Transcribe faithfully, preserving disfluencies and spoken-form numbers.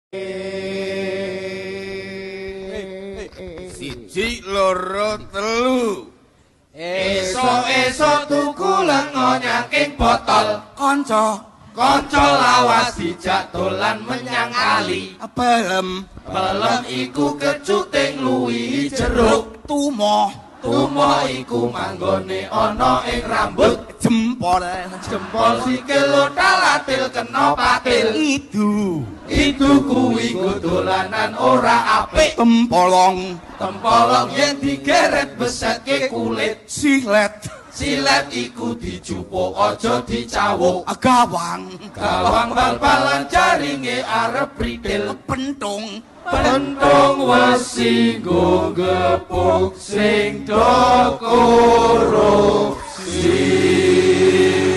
Siji loro telu. Esok-esok tuku lenga nyaking botol. Kanca, kanca lawas dijak dolan menyang kali. pelem, Pelem iku kecuting luwihi jeruk. tumo, Tumo iku manggone ana ing rambut. jempol, Jempol sikil lotalatil kena patil. idu, Itu kuwi dolanan ora apik. tempolong, Tempolong yen digeret besetke kulit. silet, Silet iku dijupuk aja dicawuk. gawang, Gawang bal-balan jaringe arep pritil. pentung, Pentung wesi nggo gepuk sing do korupsi.